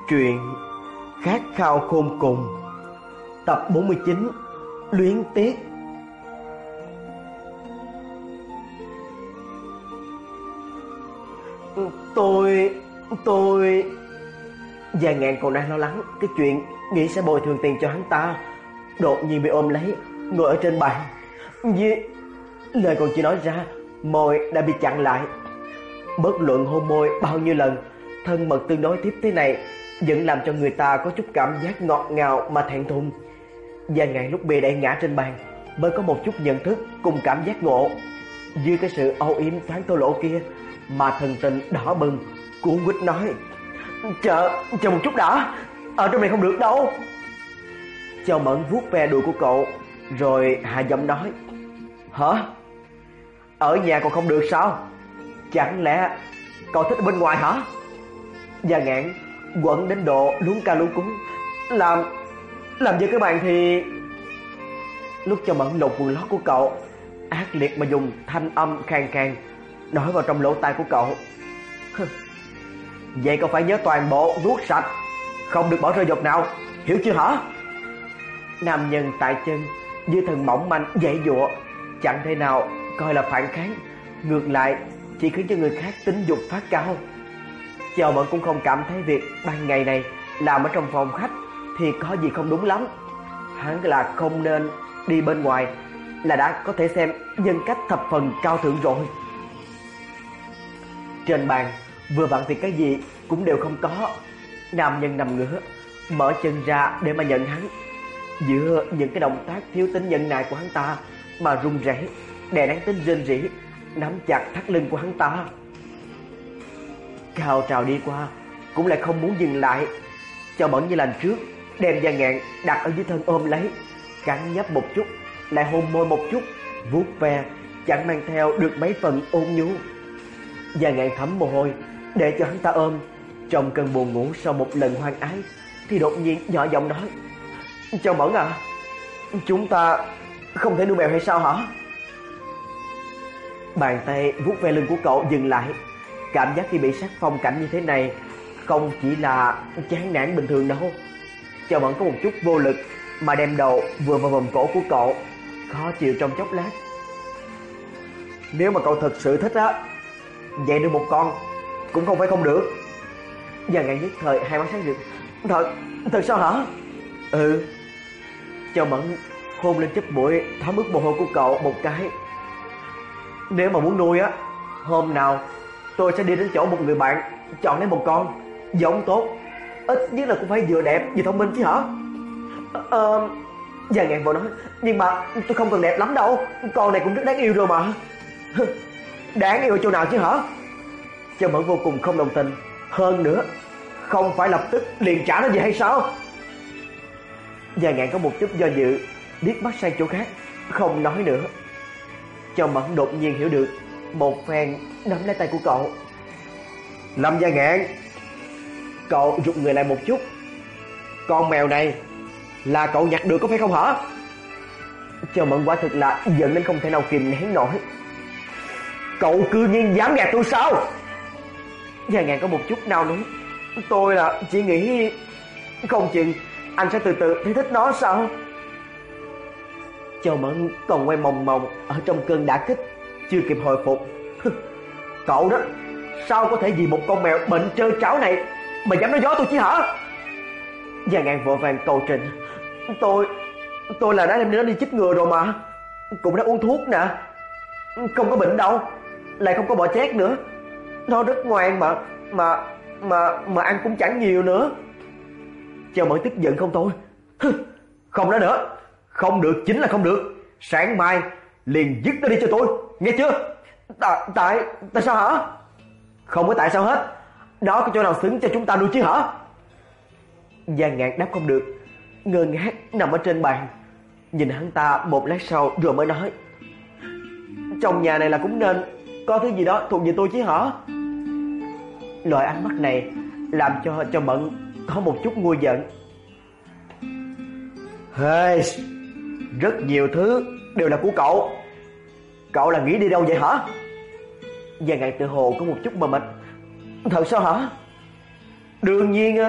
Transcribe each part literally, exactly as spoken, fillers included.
Truyện Khát khao khôn cùng, tập bốn mươi chín, Luyến tiếc. Tôi... tôi... Già Ngạn còn đang lo lắng cái chuyện nghĩ sẽ bồi thường tiền cho hắn ta, đột nhiên bị ôm lấy, ngồi ở trên bàn. Vì... lời còn chưa nói ra, môi đã bị chặn lại. Bất luận hôn môi bao nhiêu lần, thân mật tương đối tiếp thế này vẫn làm cho người ta có chút cảm giác ngọt ngào mà thẹn thùng. Và ngày lúc bị đẩy ngã trên bàn mới có một chút nhận thức cùng cảm giác ngộ. Dưới cái sự âu yếm thoáng thô lỗ kia mà thần tình đỏ bừng, cuốn quýt nói: Chờ, chờ một chút đã, ở trong này không được đâu. Châu Mẫn vuốt ve đùi của cậu rồi hạ giọng nói: Hả? Ở nhà còn không được sao? Chẳng lẽ cậu thích ở bên ngoài hả? Già Ngạn quẩn đến độ luống ca luống cúng. Làm Làm với cái bàn thì... Lúc Châu Mẫn lột quần lót của cậu, ác liệt mà dùng thanh âm khàn khàn nói vào trong lỗ tai của cậu: Vậy cậu phải nhớ toàn bộ vuốt sạch, không được bỏ rơi giọt nào, hiểu chưa hả? Nam nhân tại chân như thần mỏng manh dãy dụa, chẳng thể nào coi là phản kháng, ngược lại chỉ khiến cho người khác tính dục phát cao. Châu Mẫn cũng không cảm thấy việc ban ngày này làm ở trong phòng khách thì có gì không đúng lắm. Hắn là không nên đi bên ngoài là đã có thể xem nhân cách thập phần cao thượng rồi. Trên bàn vừa vặn thì cái gì cũng đều không có. Nam nhân nằm ngửa, mở chân ra để mà nhận hắn. Giữa những cái động tác thiếu tính nhẫn nại của hắn ta mà run rẩy, đè nén tính rên rỉ, nắm chặt thắt lưng của hắn ta. Cao trào đi qua cũng lại không muốn dừng lại. Châu Mẫn như lần trước đem Già Ngạn đặt ở dưới thân ôm lấy, cắn nhấp một chút, lại hôn môi một chút, vuốt ve, chẳng mang theo được mấy phần ôn nhu. Già Ngạn thấm mồ hôi để cho hắn ta ôm. Trong cơn buồn ngủ sau một lần hoang ái thì đột nhiên nhỏ giọng nói: Châu Mẫn à, chúng ta không thể nuôi mèo hay sao hả? Bàn tay vuốt ve lưng của cậu dừng lại. Cảm giác khi bị sát phong cảnh như thế này không chỉ là chán nản bình thường đâu. Châu Mẫn có một chút vô lực mà đem đầu vừa vào vòng cổ của cậu, khó chịu trong chốc lát. Nếu mà cậu thật sự thích á, vậy được một con cũng không phải không được. Già Ngạn nhất thời hai mắt sáng rực. Thật, thật sao hả? Ừ. Châu Mẫn hôn lên chóp mũi thấm ướt mồ hôi của cậu một cái. Nếu mà muốn nuôi á, hôm nào tôi sẽ đi đến chỗ một người bạn, chọn lấy một con giống tốt, ít nhất là cũng phải vừa đẹp vừa thông minh chứ hả? Ờ... Già Ngạn vội nói: Nhưng mà tôi không cần đẹp lắm đâu, con này cũng rất đáng yêu rồi mà. Đáng yêu chỗ nào chứ hả? Châu Mẫn vô cùng không đồng tình. Hơn nữa, không phải lập tức liền trả nó về hay sao? Già Ngạn có một chút do dự, liếc mắt sang chỗ khác, không nói nữa. Châu Mẫn đột nhiên hiểu được, một phen nắm lấy tay của cậu. Lâm Già Ngạn, cậu rụt người lại một chút. Con mèo này là cậu nhặt được có phải không hả? Châu Mẫn quả thực là giận đến không thể nào kìm nén nổi. Cậu cư nhiên dám gạt tôi sao? Già Ngạn có một chút nao núng. Tôi là chỉ nghĩ không chừng anh sẽ từ từ thấy thích nó sao? Châu Mẫn còn quay mòng mòng ở trong cơn đả kích, chưa kịp hồi phục. Cậu đó, sao có thể vì một con mèo bệnh trơ tráo này mà dám nói gió tôi chứ hả? Già Ngạn vội vàng cầu trình. Tôi Tôi là đã đem nó đi chích ngừa rồi mà, cũng đã uống thuốc nè, không có bệnh đâu, lại không có bọ chét nữa. Nó rất ngoan mà Mà Mà mà ăn cũng chẳng nhiều nữa. Châu Mẫn tức giận không thôi. Không nói nữa, không được chính là không được. Sáng mai liền dứt nó đi cho tôi, nghe chưa? Tại Tại Tại sao hả? Không có tại sao hết. Đó có chỗ nào xứng cho chúng ta nuôi chứ hả? Già Ngạn đáp không được, ngơ ngác nằm ở trên bàn, nhìn hắn ta một lát sau rồi mới nói: Trong nhà này là cũng nên có thứ gì đó thuộc về tôi chứ hả? Loại ánh mắt này làm cho Châu Mẫn có một chút nguôi giận. Hey, rất nhiều thứ đều là của cậu. Cậu là nghĩ đi đâu vậy hả? Già Ngạn tự hồ có một chút mờ mịt. Thật sao hả? Đương nhiên á,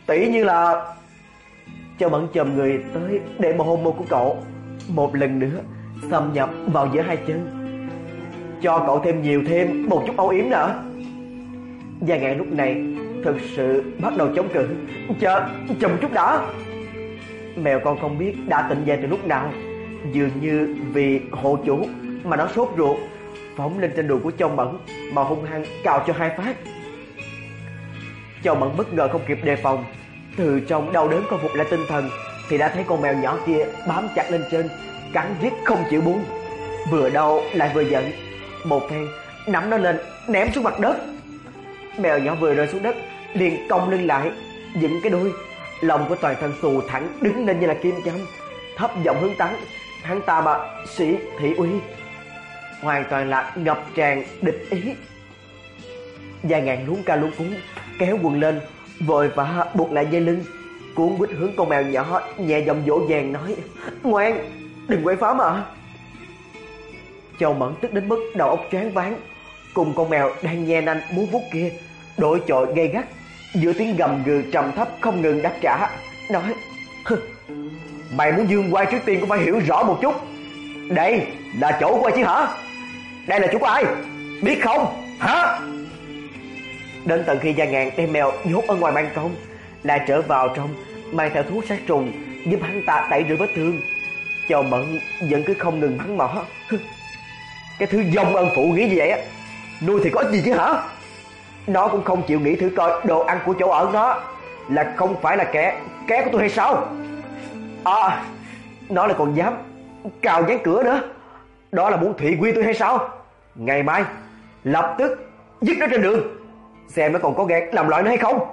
Tỉ như là... Châu Mẫn chồm người tới để mà hôn môi của cậu một lần nữa xâm nhập vào giữa hai chân, cho cậu thêm nhiều thêm một chút âu yếm nữa. Gia Ngạn lúc này thực sự bắt đầu chống cự. Chờ, chờ một chút đã. Mèo con không biết đã tỉnh dậy từ lúc nào, dường như vì hộ chủ mà nó sốt ruột, phóng lên trên đùi của Châu Mẫn mà hung hăng cào cho hai phát. Châu Mẫn bất ngờ không kịp đề phòng, từ trong đau đớn khôi phục lại tinh thần thì đã thấy con mèo nhỏ kia bám chặt lên trên, cắn riết không chịu buông. Vừa đau lại vừa giận, một phen nắm nó lên ném xuống mặt đất. Mèo nhỏ vừa rơi xuống đất liền cong lưng lại, dựng cái đuôi, lòng của toàn thân xù thẳng đứng lên như là kim châm, thấp giọng hướng tán hắn ta mà sĩ thị uy, hoàn toàn là ngập tràn địch ý. Gia Ngạn luống ca luống cuống kéo quần lên, vội vã buộc lại dây lưng, cuốn quýt hướng con mèo nhỏ nhẹ giọng dỗ dàng nói: Ngoan, đừng quậy phá mà. Châu Mẫn tức đến mức đầu óc choáng váng, cùng con mèo đang nhe nanh múa vuốt kia đối chọi gay gắt, giữa tiếng gầm gừ trầm thấp không ngừng đáp trả, nói: Mày muốn dương oai trước tiên cũng phải hiểu rõ một chút, đây là chỗ của ai chứ hả? Đây là chỗ của ai, biết không hả? Đến tận khi Gia Ngạn đem mèo nhốt ở ngoài ban công, lại trở vào trong mang theo thuốc sát trùng giúp hắn ta tẩy rửa vết thương, Châu Mẫn vẫn cứ không ngừng mắng mỏ: Cái thứ dông ân phụ nghĩ gì vậy á, nuôi thì có gì chứ hả? Nó cũng không chịu nghĩ thử coi đồ ăn của chỗ ở nó là không phải là kẻ kẻ của tôi hay sao? À, nó lại còn dám cào dán cửa nữa, đó là muốn thị quy tôi hay sao? Ngày mai lập tức dứt nó trên đường, xem nó còn có gan làm loạn nữa hay không.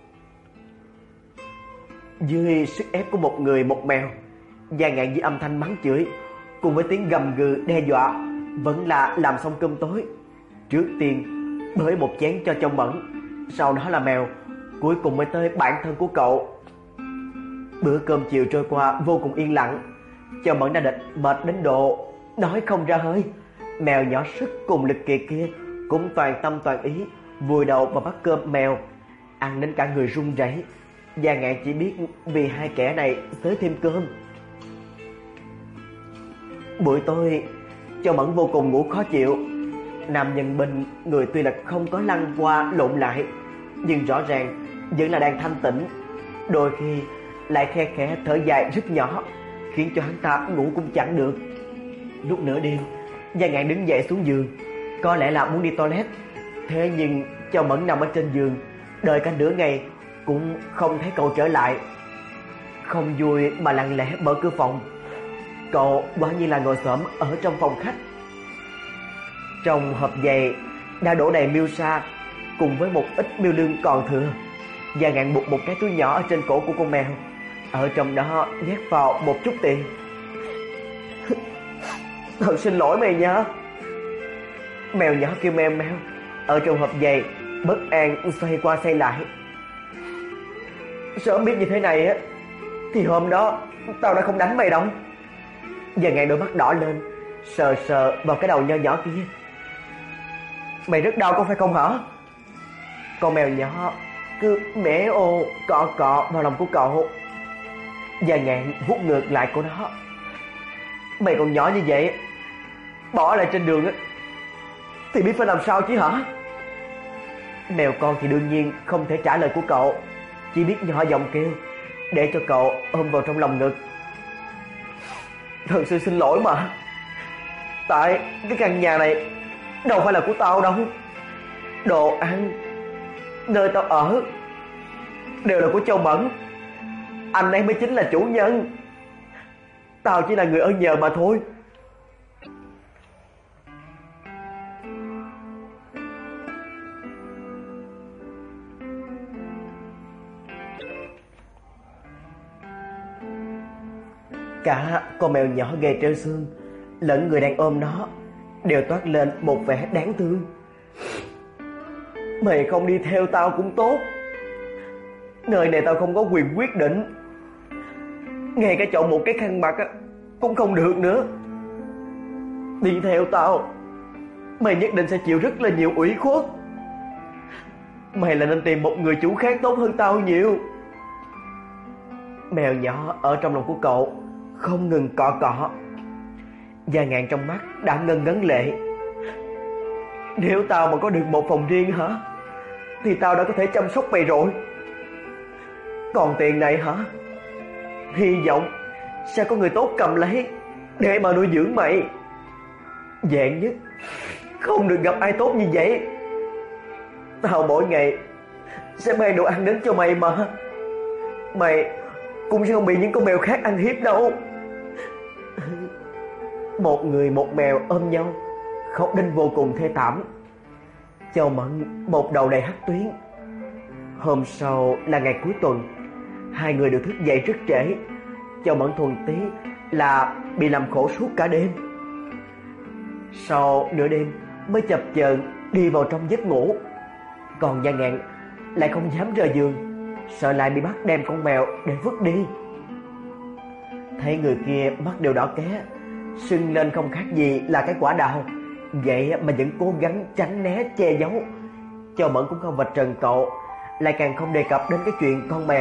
Dưới sức ép của một người một mèo, Gia Ngạn với âm thanh mắng chửi cùng với tiếng gầm gừ đe dọa vẫn là làm xong cơm tối. Trước tiên bới một chén cho Châu Mẫn, sau đó là mèo, cuối cùng mới tới bản thân của cậu. Bữa cơm chiều trôi qua vô cùng yên lặng. Châu Mẫn đã địch mệt đến độ nói không ra hơi. Mèo nhỏ sức cùng lực kiệt kia cũng toàn tâm toàn ý vùi đầu vào bát cơm mèo, ăn đến cả người run rẩy. Gia Ngạn chỉ biết vì hai kẻ này tới thêm cơm. Buổi tối Châu Mẫn vô cùng ngủ khó chịu. Nam nhân bên người tuy là không có lăn qua lộn lại, nhưng rõ ràng vẫn là đang thanh tĩnh, đôi khi lại khe khẽ thở dài rất nhỏ, khiến cho hắn ta ngủ cũng chẳng được. Lúc nửa đêm, Gia Ngạn đứng dậy xuống giường, có lẽ là muốn đi toilet. Thế nhưng Châu Mẫn nằm ở trên giường đợi cả nửa ngày cũng không thấy cậu trở lại. Không vui mà lặng lẽ mở cửa phòng. Cậu quả nhiên là ngồi xổm ở trong phòng khách. Trong hộp giày đã đổ đầy miêu sa cùng với một ít miêu lương còn thừa. Gia Ngạn buộc một cái túi nhỏ ở trên cổ của con mèo, ở trong đó nhét vào một chút tiền. Thật xin lỗi mày nha. Mèo nhỏ kêu meo meo ở trong hộp giày, bất an xoay qua xoay lại. Sớm biết như thế này á thì hôm đó tao đã không đánh mày đâu. Gia Ngạn đôi mắt đỏ lên, sờ sờ vào cái đầu nho nhỏ kia. Mày rất đau có phải không hả? Con mèo nhỏ cứ mẻ ô cọ cọ vào lòng của cậu. Gia Ngạn vuốt ngược lại của nó. Mày còn nhỏ như vậy, bỏ lại trên đường á thì biết phải làm sao chứ hả? Mèo con thì đương nhiên không thể trả lời của cậu, chỉ biết nhỏ giọng kêu để cho cậu ôm vào trong lòng ngực. Thật sự xin lỗi mà, tại cái căn nhà này đâu phải là của tao đâu. Đồ ăn, nơi tao ở đều là của Châu Mẫn. Anh ấy mới chính là chủ nhân, tao chỉ là người ở nhờ mà thôi. Cả con mèo nhỏ gầy trơ xương lẫn người đang ôm nó đều toát lên một vẻ đáng thương. Mày không đi theo tao cũng tốt, nơi này tao không có quyền quyết định, ngay cả chọn một cái khăn mặt cũng không được nữa. Đi theo tao, mày nhất định sẽ chịu rất là nhiều ủy khuất. Mày là nên tìm một người chủ khác tốt hơn tao nhiều. mèo nhỏ ở trong lòng của cậu không ngừng cọ cọ. Gia Ngạn trong mắt đã ngân ngấn lệ. Nếu tao mà có được một phòng riêng hả, thì tao đã có thể chăm sóc mày rồi. Còn tiền này hả, hy vọng sẽ có người tốt cầm lấy để mà nuôi dưỡng mày. Vạn nhất không được gặp ai tốt như vậy, tao mỗi ngày sẽ mang đồ ăn đến cho mày mà. Mày cũng sẽ không bị những con mèo khác ăn hiếp đâu. Một người một mèo ôm nhau khóc đến vô cùng thê thảm. Châu Mẫn một đầu đầy hắt tuyến. Hôm sau là ngày cuối tuần, hai người đều thức dậy rất trễ. Châu Mẫn thuần tí là bị làm khổ suốt cả đêm. Sau nửa đêm mới chập chờn đi vào trong giấc ngủ. Còn Gia Ngạn lại không dám rời giường, sợ lại bị bắt đem con mèo để vứt đi. Thấy người kia mắt đều đỏ ké, sưng lên không khác gì là cái quả đào, vậy mà vẫn cố gắng tránh né che giấu. Châu Mẫn cũng không vạch trần cậu, lại càng không đề cập đến cái chuyện con mèo.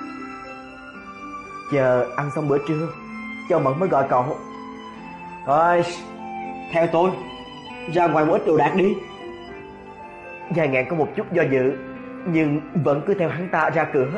Chờ ăn xong bữa trưa, Châu Mẫn mới gọi cậu. Thôi, theo tôi ra ngoài một ít đồ đạc đi. Gia Ngạn có một chút do dự, nhưng vẫn cứ theo hắn ta ra cửa.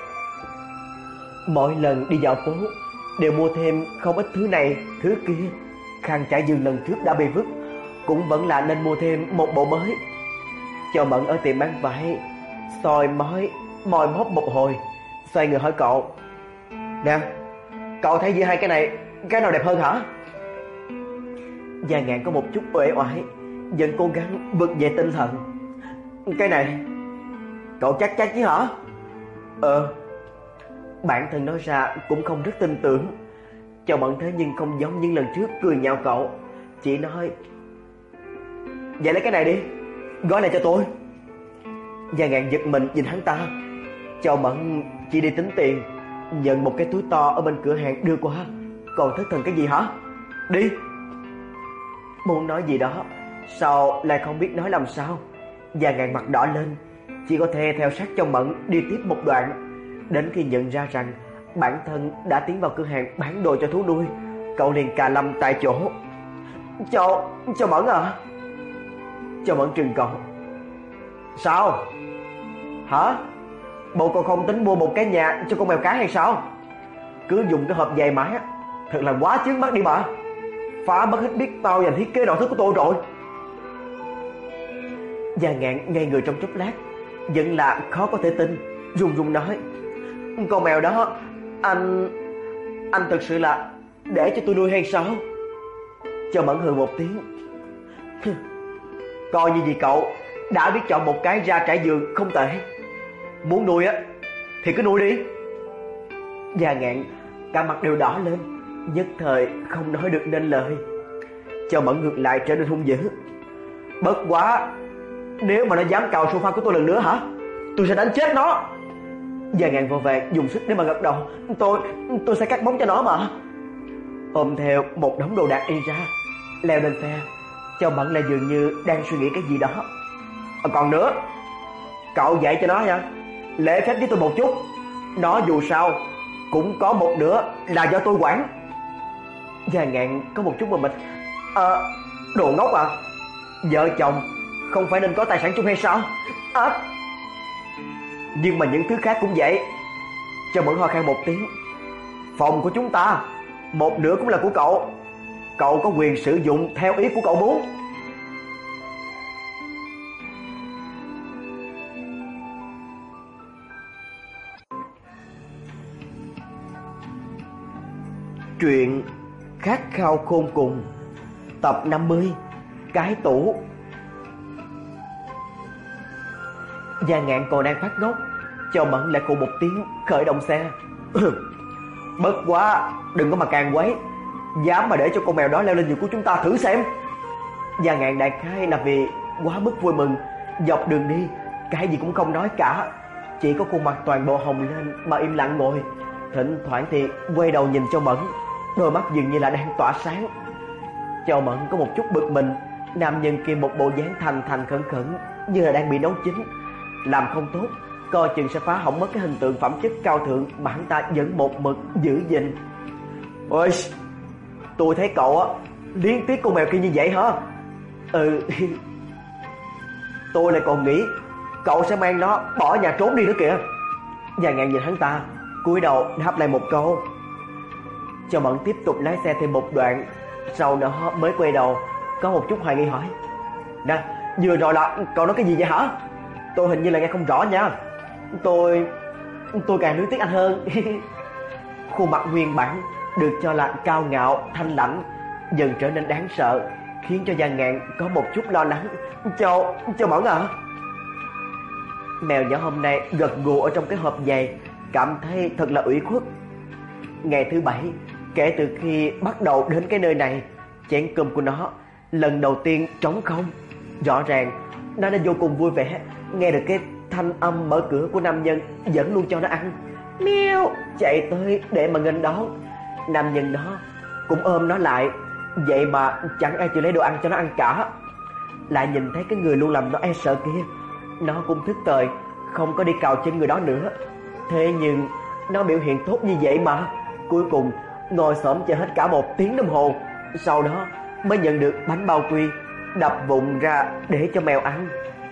Mỗi lần đi dạo phố đều mua thêm không ít thứ này thứ kia. Khăn trải giường lần trước đã bị vứt, cũng vẫn là nên mua thêm một bộ mới. Châu Mẫn ở tiệm bán vải soi mói mòi móc một hồi, xoay người hỏi cậu. Nè, cậu thấy giữa hai cái này, cái nào đẹp hơn hả? Gia Ngạn có một chút uể oải, vẫn cố gắng vực về tinh thần. Cái này. Cậu chắc chắn chứ hả? Ờ. Bản thân nói ra cũng không rất tin tưởng. Châu Mẫn thế nhưng không giống như lần trước cười nhạo cậu, chỉ nói: vậy lấy cái này đi, gói này cho tôi. Gia Ngạn giật mình nhìn hắn ta. Châu Mẫn chỉ đi tính tiền, nhận một cái túi to ở bên cửa hàng đưa qua. Còn thất thần cái gì hả? Đi. Muốn nói gì đó, sau lại không biết nói làm sao. Gia Ngạn mặt đỏ lên, chỉ có thể theo sát Châu Mẫn đi tiếp một đoạn. Đến khi nhận ra rằng bản thân đã tiến vào cửa hàng bán đồ cho thú nuôi, cậu liền cà lâm tại chỗ. Châu, Châu Mẫn à? Châu Mẫn trừng cậu. Sao? Hả? Bộ còn không tính mua một cái nhà cho con mèo cái hay sao? Cứ dùng cái hộp giày mãi, thật là quá chướng mắt đi mà. Phá mất hết biết bao dành thiết kế nội thất của tôi rồi. Gia Ngạn ngây người trong chốc lát, vẫn là khó có thể tin, run run nói: con mèo đó, anh... anh thật sự là để cho tôi nuôi hay sao? Châu Mẫn hừ một tiếng. Coi như gì cậu đã biết chọn một cái ra trải giường không tệ. Muốn nuôi á thì cứ nuôi đi. Gia Ngạn cả mặt đều đỏ lên, nhất thời không nói được nên lời. Châu Mẫn ngược lại trở nên hung dữ. Bất quá, nếu mà nó dám cào sofa của tôi lần nữa hả, tôi sẽ đánh chết nó. Gia Ngạn vội vàng dùng sức để mà gật đầu. Tôi, tôi sẽ cắt bóng cho nó mà. Ôm theo một đống đồ đạc đi ra, leo lên xe. Châu Mẫn lại dường như đang suy nghĩ cái gì đó. À, còn nữa, cậu dạy cho nó nha, lễ phép với tôi một chút. Nó dù sao cũng có một nửa là do tôi quản. Gia Ngạn có một chút mờ mịt. À, đồ ngốc à, vợ chồng không phải nên có tài sản chung hay sao? À, nhưng mà những thứ khác cũng vậy. Châu Mẫn ho khan một tiếng. Phòng của chúng ta một nửa cũng là của cậu. Cậu có quyền sử dụng theo ý của cậu muốn. Truyện Khát khao khôn cùng, tập năm mươi, Cái tủ. Gia Ngạn còn đang phát ngốc, Châu Mẫn lại cùng một tiếng khởi động xe. Bất quá, đừng có mà càng quấy, dám mà để cho con mèo đó leo lên giường của chúng ta thử xem. Gia Ngạn đại khái là vì quá mức vui mừng, dọc đường đi cái gì cũng không nói cả, chỉ có khuôn mặt toàn bộ hồng lên mà im lặng ngồi, thỉnh thoảng thì quay đầu nhìn Châu Mẫn, đôi mắt dường như là đang tỏa sáng. Châu Mẫn có một chút bực mình, nam nhân kia một bộ dáng thành thành khẩn khẩn như là đang bị nấu chín, làm không tốt coi chừng sẽ phá hỏng mất cái hình tượng phẩm chất cao thượng mà hắn ta vẫn một mực giữ gìn. Ôi, tôi thấy cậu á liên tiếc con mèo kia như vậy hả? Ừ. Tôi lại còn nghĩ cậu sẽ mang nó bỏ nhà trốn đi nữa kìa. Và ngàn nhìn hắn ta, cúi đầu đáp lại một câu. Châu Mẫn tiếp tục lái xe thêm một đoạn, sau đó mới quay đầu, có một chút hoài nghi hỏi: Nè, vừa rồi là cậu nói cái gì vậy hả? Tôi hình như là nghe không rõ nha. Tôi... tôi càng nuối tiếc anh hơn. Khuôn mặt nguyên bản được cho là cao ngạo, thanh lãnh dần trở nên đáng sợ, khiến cho Giang Ngạn có một chút lo lắng. Châu... Châu Mẫn à? Mèo nhỏ hôm nay gật gù ở trong cái hộp giày, cảm thấy thật là ủy khuất. Ngày thứ bảy kể từ khi bắt đầu đến cái nơi này, chén cơm của nó lần đầu tiên trống không. Rõ ràng nó đã vô cùng vui vẻ nghe được cái thanh âm mở cửa của nam nhân vẫn luôn cho nó ăn. Miêu chạy tới để mà nghênh đón. Nam nhân đó cũng ôm nó lại, vậy mà chẳng ai chịu lấy đồ ăn cho nó ăn cả. Lại nhìn thấy cái người luôn làm nó e sợ kia, nó cũng thức thời không có đi cào chân người đó nữa. Thế nhưng nó biểu hiện tốt như vậy mà cuối cùng ngồi xổm chờ hết cả một tiếng đồng hồ, sau đó mới nhận được bánh bao quy đập vụn ra để cho mèo ăn.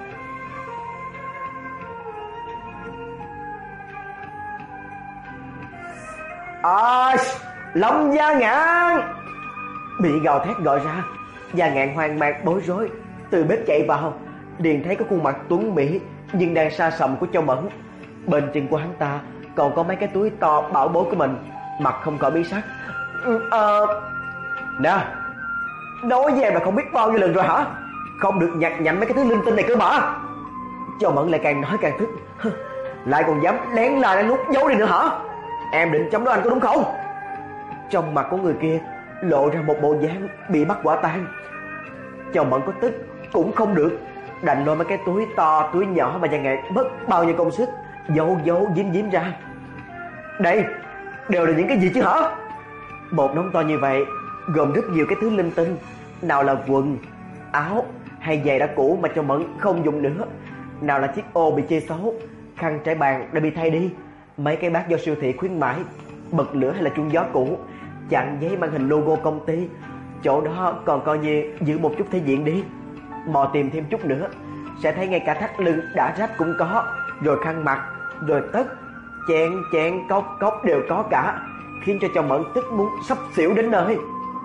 À, Lâm Gia Ngạn! Bị gào thét gọi ra, Gia Ngạn hoang mang bối rối từ bếp chạy vào, liền thấy có khuôn mặt tuấn mỹ nhưng đang xa sầm của Châu Mẫn. Bên chân của hắn ta còn có mấy cái túi to bảo bối của mình, mặt không có bí sắc. Ờ... À... Nè, nói với em là không biết bao nhiêu lần rồi hả? Không được nhặt nhạnh mấy cái thứ linh tinh này cơ mà. Châu Mẫn lại càng nói càng tức. Lại còn dám lén la lén lút giấu đi nữa hả? Em định chống đối anh có đúng không? Trong mặt của người kia lộ ra một bộ dáng bị bắt quả tang. Châu Mẫn có tức cũng không được, đành lôi mấy cái túi to túi nhỏ mà Giang Ngạn mất bao nhiêu công sức giấu giấu giếm giếm ra. Đây đều là những cái gì chứ hả? Một đống to như vậy gồm rất nhiều cái thứ linh tinh, nào là quần, áo hay giày đã cũ mà Châu Mẫn không dùng nữa, nào là chiếc ô bị chê xấu, khăn trải bàn đã bị thay đi, mấy cái bát do siêu thị khuyến mãi, bật lửa hay là chuông gió cũ, chặn giấy mang hình logo công ty, chỗ đó còn coi như giữ một chút thể diện đi. Mò tìm thêm chút nữa sẽ thấy ngay cả thắt lưng đã rách cũng có, rồi khăn mặt, rồi tất, chén chén cốc cốc đều có cả, khiến cho Châu Mẫn tức muốn sắp xỉu đến nơi.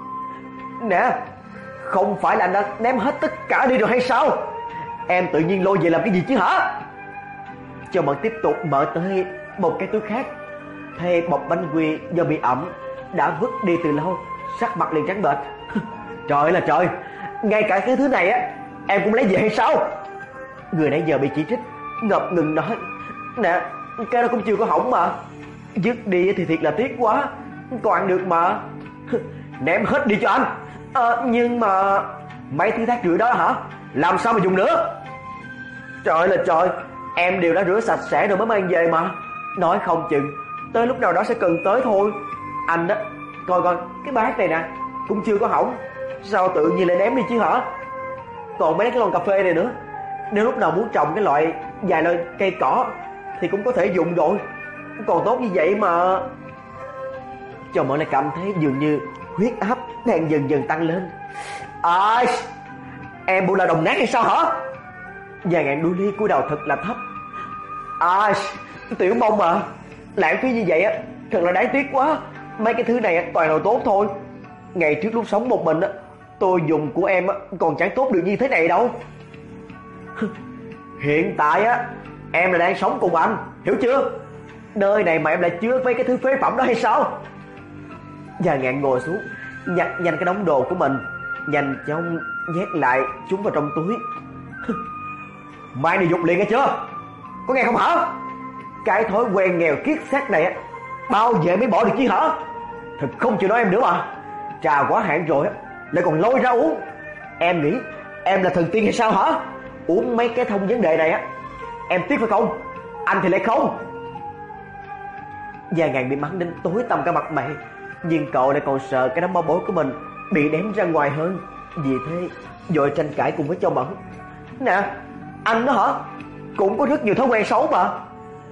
Nè, không phải là anh đã ném hết tất cả đi rồi hay sao? Em tự nhiên lôi về làm cái gì chứ hả? Châu Mẫn tiếp tục mở tới một cái túi khác, thay bọc bánh quy do bị ẩm đã vứt đi từ lâu, sắc mặt liền trắng bệch. Trời ơi là trời, ngay cả cái thứ này á em cũng lấy về hay sao? Người nãy giờ bị chỉ trích ngập ngừng nói: Nè, cái đó cũng chưa có hỏng mà, dứt đi thì thiệt là tiếc quá, còn ăn được mà. Ném hết đi cho anh. À, nhưng mà mấy thứ thác rưởi đó hả, làm sao mà dùng nữa? Trời ơi là trời, em đều đã rửa sạch sẽ rồi mới mang về mà, nói không chừng tới lúc nào đó sẽ cần tới thôi. Anh đó, coi coi cái bát này nè, cũng chưa có hỏng, sao tự nhiên lại ném đi chứ hả? Còn mấy cái lon cà phê này nữa, nếu lúc nào muốn trồng cái loại vài loại cây cỏ thì cũng có thể dùng rồi, còn tốt như vậy mà. Châu Mẫn lại cảm thấy dường như huyết áp đang dần dần tăng lên. À, em bộ là đồng nát hay sao hả? Giang Ngạn đuôi ly cúi đầu thật là thấp. À, tiểu mông mà, lãng phí như vậy á thật là đáng tiếc quá. Mấy cái thứ này á toàn là tốt thôi. Ngày trước lúc sống một mình á, tôi dùng của em á còn chẳng tốt được như thế này đâu. Hiện tại á em là đang sống cùng anh, hiểu chưa? Nơi này mà em lại chứa mấy cái thứ phế phẩm đó hay sao? Giang Ngạn ngồi xuống, nhặt nhanh cái đống đồ của mình, nhanh chóng nhét lại chúng vào trong túi. Mai đi dục liền nghe chưa? Có nghe không hả? Cái thói quen nghèo kiết xác này á, bao giờ mới bỏ được chứ hả? Thật không chịu nói em nữa mà. Trà quá hạn rồi á, lại còn lôi ra uống. Em nghĩ em là thần tiên hay sao hả? Uống mấy cái thông vấn đề này á, em tiếc phải không? Anh thì lại không. Giang Ngạn bị mắng đến tối tăm cả mặt mày, nhưng cậu lại còn sợ cái đám bao bối của mình bị ném ra ngoài hơn. Vì thế vội tranh cãi cùng với Châu Mẫn. Nè, anh đó hả, cũng có rất nhiều thói quen xấu mà.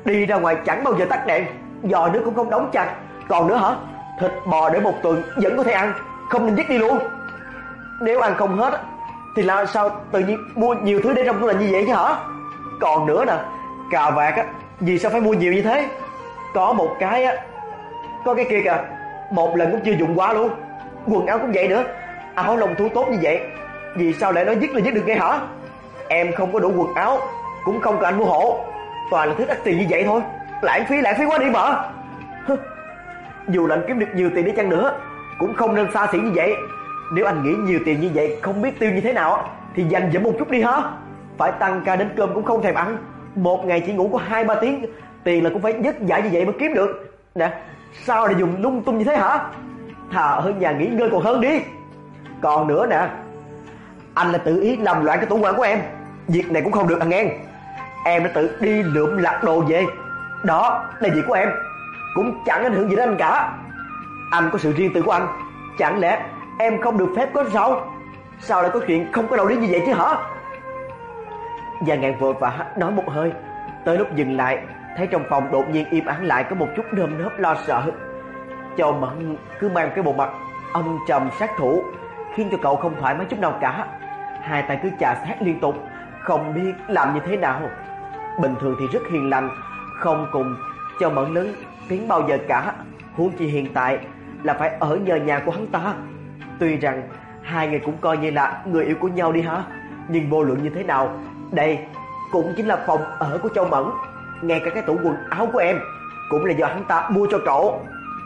Đi ra ngoài chẳng bao giờ tắt đèn, giò nước cũng không đóng chặt. Còn nữa hả, thịt bò để một tuần vẫn có thể ăn, không nên vứt đi luôn. Nếu ăn không hết thì là sao tự nhiên mua nhiều thứ để trong tủ lạnh như vậy chứ hả? Còn nữa nè, cà vạt á, vì sao phải mua nhiều như thế? Có một cái á, có cái kia kìa, một lần cũng chưa dùng qua luôn. Quần áo cũng vậy nữa, áo lông thú tốt như vậy, vì sao lại nói dứt là dứt được nghe hả? Em không có đủ quần áo, cũng không cần anh mua hộ, toàn là thứ đắt tiền như vậy thôi. Lãng phí, lãng phí quá đi mà. Dù là anh kiếm được nhiều tiền đi chăng nữa, cũng không nên xa xỉ như vậy. Nếu anh nghĩ nhiều tiền như vậy không biết tiêu như thế nào thì dành dụm một chút đi hả? Phải tăng ca đến cơm cũng không thèm ăn, một ngày chỉ ngủ có hai ba tiếng, tiền là cũng phải vất vả như vậy mới kiếm được. Nè, sao lại dùng lung tung như thế hả? Thà ở nhà nghỉ ngơi còn hơn đi. Còn nữa nè, anh là tự ý làm loạn cái tủ quần của em, việc này cũng không được anh nghe. Em đã tự đi lượm lặt đồ về, đó là việc của em, cũng chẳng ảnh hưởng gì đến anh cả. Anh có sự riêng tư của anh, chẳng lẽ em không được phép có sao? Sao lại có chuyện không có đạo lý như vậy chứ hả? Và Ngạn vội vã nói một hơi, tới lúc dừng lại thấy trong phòng đột nhiên im ắng lại, có một chút nơm nớp lo sợ. Châu Mẫn cứ mang cái bộ mặt âm trầm sát thủ, khiến cho cậu không thoải mái chút nào cả. Hai tay cứ chà sát liên tục, không biết làm như thế nào. Bình thường thì rất hiền lành, không cùng Châu Mẫn lớn tiếng bao giờ cả, huống chi hiện tại là phải ở nhờ nhà của hắn ta. Tuy rằng hai người cũng coi như là người yêu của nhau đi hả, nhưng vô luận như thế nào, đây cũng chính là phòng ở của Châu Mẫn. Ngay cả cái tủ quần áo của em cũng là do hắn ta mua cho cậu.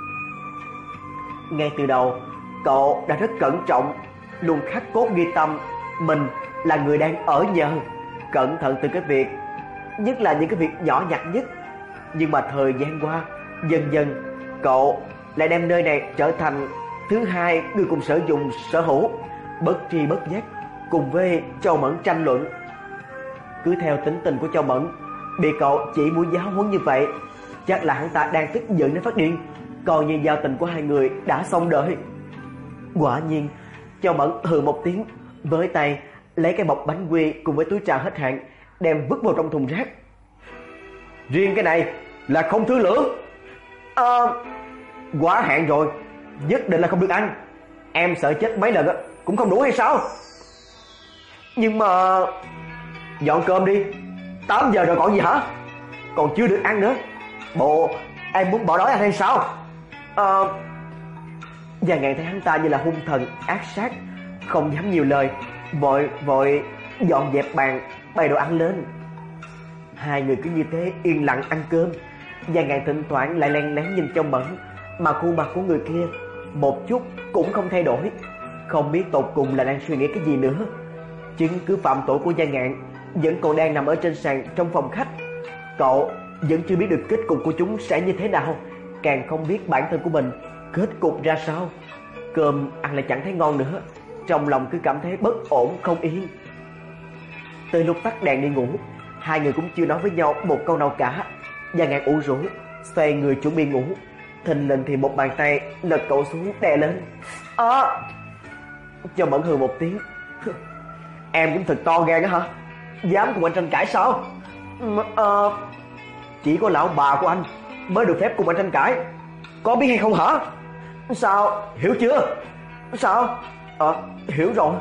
Ngay từ đầu cậu đã rất cẩn trọng, luôn khắc cốt ghi tâm mình là người đang ở nhờ, cẩn thận từ cái việc, nhất là những cái việc nhỏ nhặt nhất. Nhưng mà thời gian qua, dần dần cậu lại đem nơi này trở thành thứ hai người cùng sử dụng sở hữu, bất tri bất giác cùng với Châu Mẫn tranh luận. Cứ theo tính tình của Châu Mẫn, bị cậu chỉ mũi giáo huấn như vậy, chắc là hắn ta đang tức giận đến phát điên, còn như giao tình của hai người đã xong đời. Quả nhiên, Châu Mẫn hừ một tiếng, với tay lấy cái bọc bánh quy cùng với túi trà hết hạn, đem vứt vào trong thùng rác. Riêng cái này là không thương lượng. Ờ, à, quá hạn rồi, nhất định là không được ăn. Em sợ chết mấy lần cũng không đủ hay sao? Nhưng mà dọn cơm đi, tám giờ rồi còn gì hả? Còn chưa được ăn nữa. Bộ em muốn bỏ đói anh hay sao? Ờ à... Và Ngạn thấy hắn ta như là hung thần ác sát, không dám nhiều lời, vội vội dọn dẹp bàn, bày đồ ăn lên. Hai người cứ như thế yên lặng ăn cơm. Và Ngạn thỉnh thoảng lại lén lén nhìn Châu Mẫn, mà khuôn mặt của người kia một chút cũng không thay đổi, không biết tột cùng là đang suy nghĩ cái gì nữa. Chứng cứ phạm tội của Gia Ngạn vẫn còn đang nằm ở trên sàn trong phòng khách. Cậu vẫn chưa biết được kết cục của chúng sẽ như thế nào, càng không biết bản thân của mình kết cục ra sao. Cơm ăn lại chẳng thấy ngon nữa, trong lòng cứ cảm thấy bất ổn không yên. Tới lúc tắt đèn đi ngủ, hai người cũng chưa nói với nhau một câu nào cả. Gia Ngạn ủ rũ xoay người chuẩn bị ngủ, thình lình thì một bàn tay lật cậu xuống đè lên. À! Châu Mẫn hừ một tiếng. Em cũng thật to gan á hả? Dám cùng anh tranh cãi sao? À, chỉ có lão bà của anh mới được phép cùng anh tranh cãi, có biết hay không hả? Sao? Hiểu chưa? Sao? Ờ, à, hiểu rồi.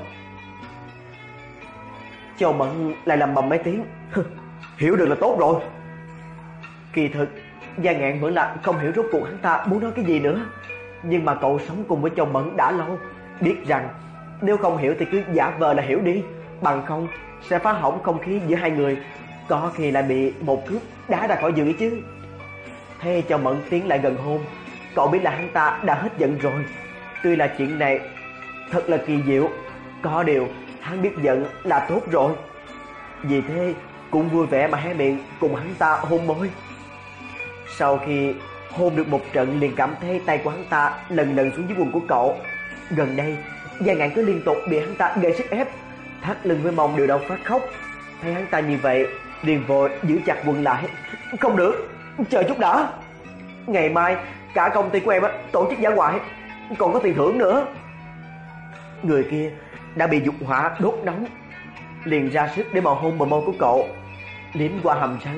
Châu Mẫn lại lầm bầm mấy tiếng. Hiểu được là tốt rồi. Kỳ thực Gia Ngạn vẫn là không hiểu rốt cuộc hắn ta muốn nói cái gì nữa. Nhưng mà cậu sống cùng với Châu Mẫn đã lâu, biết rằng nếu không hiểu thì cứ giả vờ là hiểu đi, bằng không sẽ phá hỏng không khí giữa hai người, có khi lại bị một cước đá ra khỏi giường ấy chứ. Thế Châu Mẫn tiến lại gần hôn, cậu biết là hắn ta đã hết giận rồi. Tuy là chuyện này thật là kỳ diệu, có điều hắn biết giận là tốt rồi. Vì thế cũng vui vẻ mà hé miệng cùng hắn ta hôn môi. Sau khi hôn được một trận, liền cảm thấy tay của hắn ta lần lần xuống dưới quần của cậu. Gần đây Gia Ngạn cứ liên tục bị hắn ta gây sức ép, thắt lưng với mông đều đau phát khóc. Thấy hắn ta như vậy, liền vội giữ chặt quần lại. Không được, chờ chút đã. Ngày mai cả công ty của em tổ chức dã ngoại, còn có tiền thưởng nữa. Người kia đã bị dục hỏa đốt nóng, liền ra sức để mà hôn bờ môi của cậu, liếm qua hàm răng,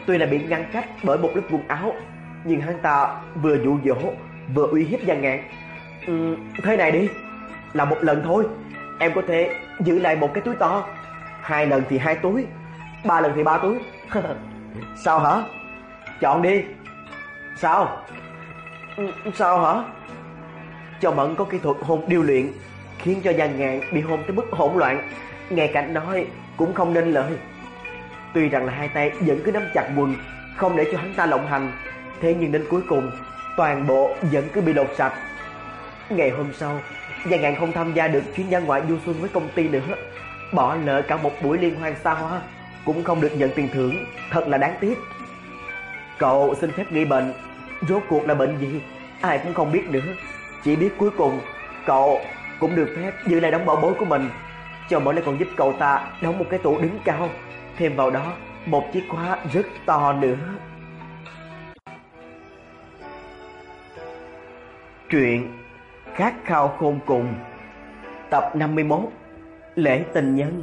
Tuy là bị ngăn cách bởi một lớp quần áo, nhưng hắn ta vừa dụ dỗ vừa uy hiếp Gia Ngạn. Ừ, thế này đi, là một lần thôi, em có thể giữ lại một cái túi to, hai lần thì hai túi, ba lần thì ba túi. Sao hả? Chọn đi. Sao? Ừ, sao hả? Châu Mẫn có kỹ thuật hôn điêu luyện, khiến cho Gia Ngạn bị hôn tới mức hỗn loạn, nghe cảnh nói cũng không nên lời. Tuy rằng là hai tay vẫn cứ nắm chặt quần, không để cho hắn ta lộng hành, thế nhưng đến cuối cùng toàn bộ vẫn cứ bị lột sạch. Ngày hôm sau, Gia Ngạn không tham gia được chuyến ra ngoại du xuân với công ty nữa, bỏ lỡ cả một buổi liên hoan xa hoa, cũng không được nhận tiền thưởng, thật là đáng tiếc. Cậu xin phép nghỉ bệnh, rốt cuộc là bệnh gì ai cũng không biết nữa, chỉ biết cuối cùng cậu cũng được phép giữ lại đống bảo bối của mình. Cho mỗi lại còn giúp cậu ta đóng một cái tủ đứng cao, thêm vào đó một chiếc khóa rất to nữa. Truyện Khát khao khôn cùng, tập năm mươi mốt, Lễ tình nhân.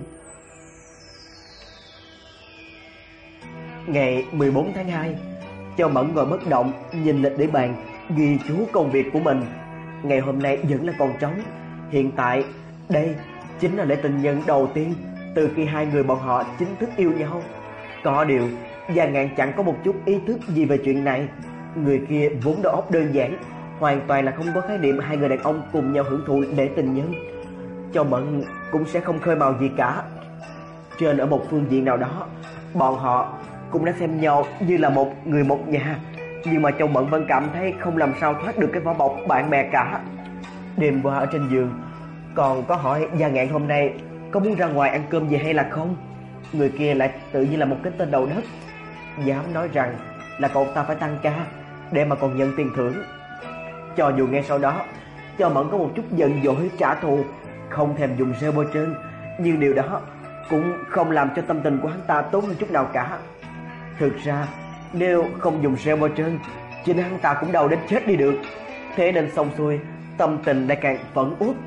Ngày mười bốn tháng hai, Châu Mẫn ngồi bất động nhìn lịch để bàn ghi chú công việc của mình. Ngày hôm nay vẫn là còn trống. Hiện tại đây chính là lễ tình nhân đầu tiên từ khi hai người bọn họ chính thức yêu nhau. Có điều Gia Ngạn chẳng có một chút ý thức gì về chuyện này. Người kia vốn đầu óc đơn giản, hoàn toàn là không có khái niệm hai người đàn ông cùng nhau hưởng thụ lễ tình nhân. Châu Mẫn cũng sẽ không khơi mào gì cả. Trên ở một phương diện nào đó, bọn họ cũng đã xem nhau như là một người một nhà, nhưng mà Châu Mẫn vẫn cảm thấy không làm sao thoát được cái vỏ bọc bạn bè cả. Đêm qua ở trên giường còn có hỏi Gia Ngạn hôm nay có muốn ra ngoài ăn cơm gì hay là không. Người kia lại tự nhiên là một cái tên đầu đất, dám nói rằng là cậu ta phải tăng ca để mà còn nhận tiền thưởng. Cho dù nghe sau đó Châu Mẫn có một chút giận dỗi trả thù, không thèm dùng rêu bôi trơn, nhưng điều đó cũng không làm cho tâm tình của hắn ta tốt hơn chút nào cả. Thực ra nếu không dùng rêu bôi trơn, chính hắn ta cũng đau đến chết đi được. Thế nên xong xuôi, tâm tình lại càng phẫn uất.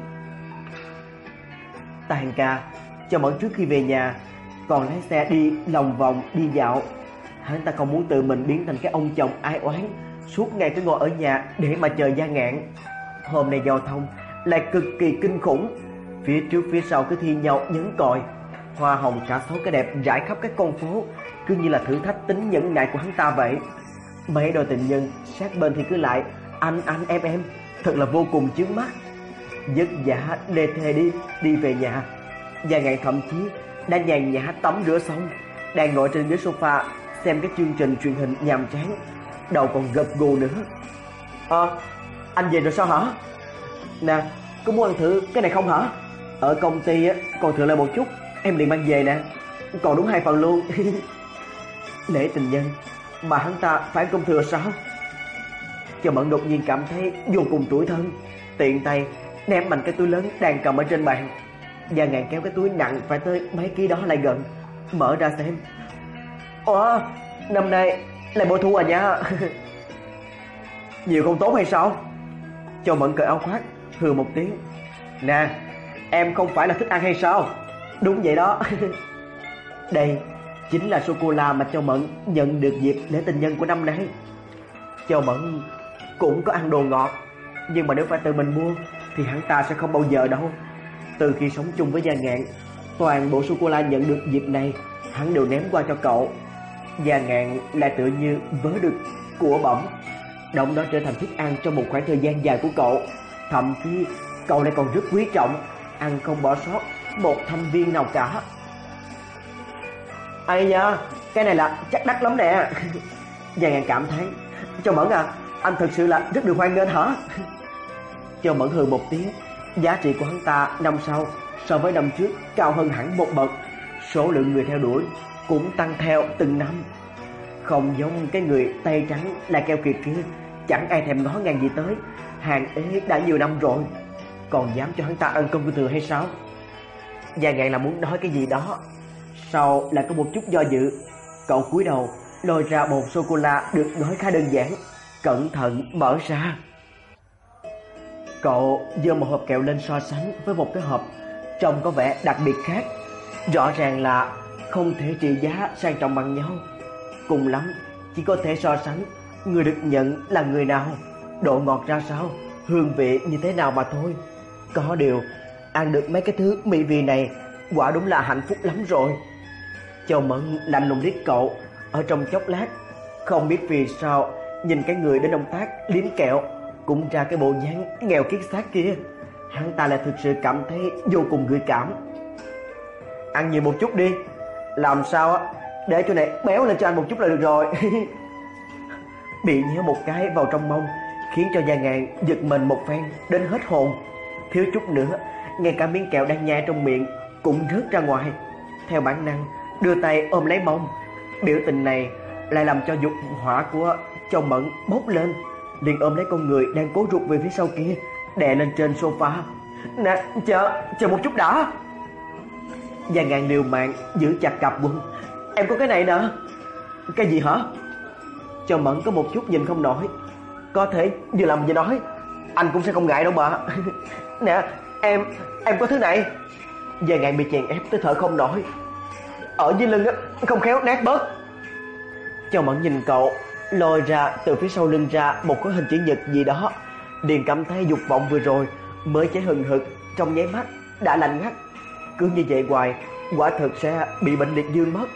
Tàn ca, Châu Mẫn trước khi về nhà còn lái xe đi lòng vòng đi dạo. Hắn ta không muốn tự mình biến thành cái ông chồng ai oán, suốt ngày cứ ngồi ở nhà để mà chờ Gia Ngạn. Hôm nay giao thông lại cực kỳ kinh khủng, phía trước phía sau cứ thi nhau nhấn còi, hoa hồng cả số cái đẹp rải khắp các con phố, cứ như là thử thách tính nhẫn nại của hắn ta vậy. Mấy đôi tình nhân sát bên thì cứ lại anh anh em em, thật là vô cùng chướng mắt. Vất vả lê thê đi đi về nhà, Gia Ngạn thậm chí đã nhàn nhã tắm rửa xong, đang ngồi trên ghế sofa xem cái chương trình truyền hình nhàm chán, đầu còn gật gù nữa. Ờ, à, anh về rồi sao hả? Nè, có muốn ăn thử cái này không hả? Ở công ty á còn thừa lại một chút, em liền mang về nè, còn đúng hai phần luôn. Lễ tình nhân mà hắn ta phải công thừa sao? Châu Mẫn đột nhiên cảm thấy vô cùng tủi thân, tiện tay ném mạnh cái túi lớn đang cầm ở trên bàn. Gia Ngạn kéo cái túi nặng phải tới mấy ký đó lại gần, mở ra xem. Ủa, năm nay lại bội thu à nha. Nhiều không tốt hay sao? Châu Mẫn cởi áo khoác, hừ một tiếng. Nè, em không phải là thích ăn hay sao? Đúng vậy đó. Đây chính là sô-cô-la mà Châu Mẫn nhận được dịp lễ tình nhân của năm nay. Châu Mẫn cũng có ăn đồ ngọt, nhưng mà nếu phải tự mình mua thì hắn ta sẽ không bao giờ đâu. Từ khi sống chung với Gia Ngạn, toàn bộ sô-cô-la nhận được dịp này hắn đều ném qua cho cậu. Gia Ngạn lại tựa như vớ được của bẩm, động đó trở thành thức ăn trong một khoảng thời gian dài của cậu. Thậm chí cậu lại còn rất quý trọng, ăn không bỏ sót một thanh viên nào cả. Ây da, cái này là chắc đắt lắm nè. Gia Ngạn cảm thán. Châu Mẫn à, anh thật sự là rất được hoan nghênh hả? Châu Mẫn hừ một tiếng. Giá trị của hắn ta năm sau so với năm trước cao hơn hẳn một bậc, số lượng người theo đuổi cũng tăng theo từng năm. Không giống cái người tay trắng là keo kiệt kia, chẳng ai thèm ngó ngàng gì tới, hàng ế đã nhiều năm rồi, còn dám cho hắn ta ăn cơm thừa hay sao? Gia Ngạn là muốn nói cái gì đó, sau lại có một chút do dự. Cậu cúi đầu lôi ra bột sô-cô-la được gói khá đơn giản, cẩn thận mở ra. Cậu giơ một hộp kẹo lên so sánh với một cái hộp trông có vẻ đặc biệt khác, rõ ràng là không thể trị giá sang trọng bằng nhau. cùng lắm chỉ có thể so sánh người được nhận là người nào, độ ngọt ra sao, hương vị như thế nào mà thôi. Có điều ăn được mấy cái thứ mỹ vị này quả đúng là hạnh phúc lắm rồi. Châu Mẫn lạnh lùng liếc cậu. Ở trong chốc lát, không biết vì sao nhìn cái người đến động tác liếm kẹo cũng ra cái bộ dáng nghèo kiết xác kia, hắn ta lại thực sự cảm thấy vô cùng gợi cảm. Ăn nhiều một chút đi, làm sao á để chỗ này béo lên cho anh một chút là được rồi. Bị nhéo một cái vào trong mông khiến cho Gia Ngạn giật mình một phen đến hết hồn, thiếu chút nữa ngay cả miếng kẹo đang nhai trong miệng cũng rớt ra ngoài. Theo bản năng đưa tay ôm lấy mông. Biểu tình này lại làm cho dục hỏa của Châu Mẫn bốc lên, liền ôm lấy con người đang cố rụt về phía sau kia, đè lên trên sofa. Nè, chờ, chờ một chút đã. Gia Ngạn liều mạng giữ chặt cặp quân. Em có cái này nè. Cái gì hả? Châu Mẫn có một chút nhìn không nổi. Có thể vừa làm vừa nói, anh cũng sẽ không ngại đâu mà. Nè, em, em có thứ này. Gia Ngạn bị chèn ép tới thở không nổi. Ở dưới lưng á, không khéo nát bớt. Châu Mẫn nhìn cậu, lôi ra từ phía sau lưng ra một cái hình chữ nhật gì đó, liền cảm thấy dục vọng vừa rồi mới cháy hừng hực trong nháy mắt đã lạnh ngắt. Cứ như vậy hoài, quả thực sẽ bị bệnh liệt dương mất.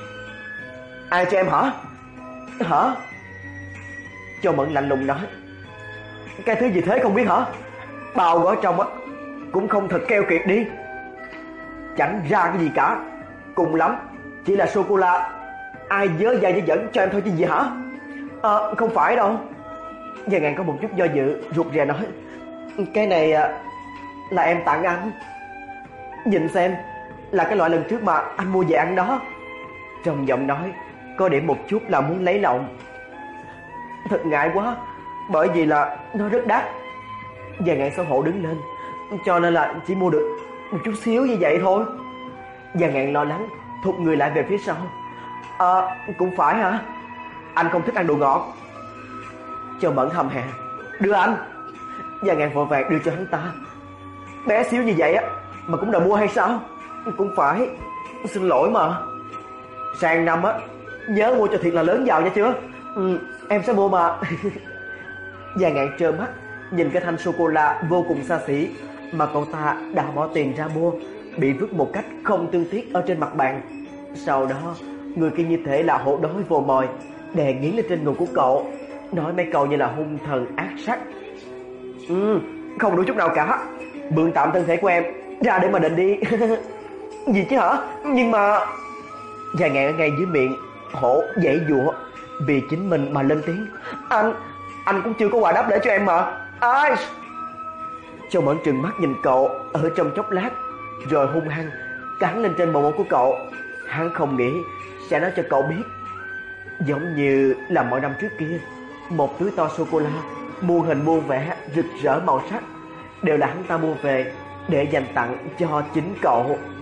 Ai cho em hả? Hả? Châu Mẫn lạnh lùng nói. Cái thứ gì thế không biết hả? Bao gói trong á cũng không thật keo kiệt đi. Chẳng ra cái gì cả, cùng lắm chỉ là sô cô la. Ai dớ dai dớ dẫn cho em thôi chứ gì hả? Ờ, không phải đâu. Gia Ngạn có một chút do dự, rụt rè nói. Cái này là em tặng anh. Nhìn xem, là cái loại lần trước mà anh mua về ăn đó. Trong giọng nói có điểm một chút là muốn lấy lòng. Thật ngại quá, bởi vì là nó rất đắt. Gia Ngạn xấu hổ đứng lên, cho nên là chỉ mua được một chút xíu như vậy thôi. Gia Ngạn lo lắng thụt người lại về phía sau. Ờ, à, cũng phải hả? Anh không thích ăn đồ ngọt. Châu Mẫn hầm hè. Đưa anh. Gia Ngạn vội vàng đưa cho hắn ta. Bé xíu như vậy á mà cũng đòi mua hay sao? Cũng phải. Xin lỗi mà. Sang năm á nhớ mua cho thiệt là lớn vào nha chưa? Ừ, em sẽ mua mà. Gia Ngạn trơ mắt nhìn cái thanh sô cô la vô cùng xa xỉ mà cậu ta đã bỏ tiền ra mua bị vứt một cách không tương tiếc ở trên mặt bàn. Sau đó người kia như thể là hổ đói vồ mồi đè nghiến lên trên người của cậu, nói mấy câu như là hung thần ác sát. Ừ, không đủ chút nào cả. Mượn tạm thân thể của em ra để mà định đi. Gì chứ hả? Nhưng mà... Gia Ngạn ở ngay dưới miệng hổ dãy dụa vì chính mình mà lên tiếng. Anh, anh cũng chưa có quà đáp để cho em mà. Ai? Châu Mẫn trừng mắt nhìn cậu ở trong chốc lát, rồi hung hăng cắn lên trên bờ mông của cậu. Hắn không nghĩ sẽ nói cho cậu biết, giống như là mọi năm trước kia, một túi to sô cô la muôn hình muôn vẻ rực rỡ màu sắc đều là hắn ta mua về để dành tặng cho chính cậu.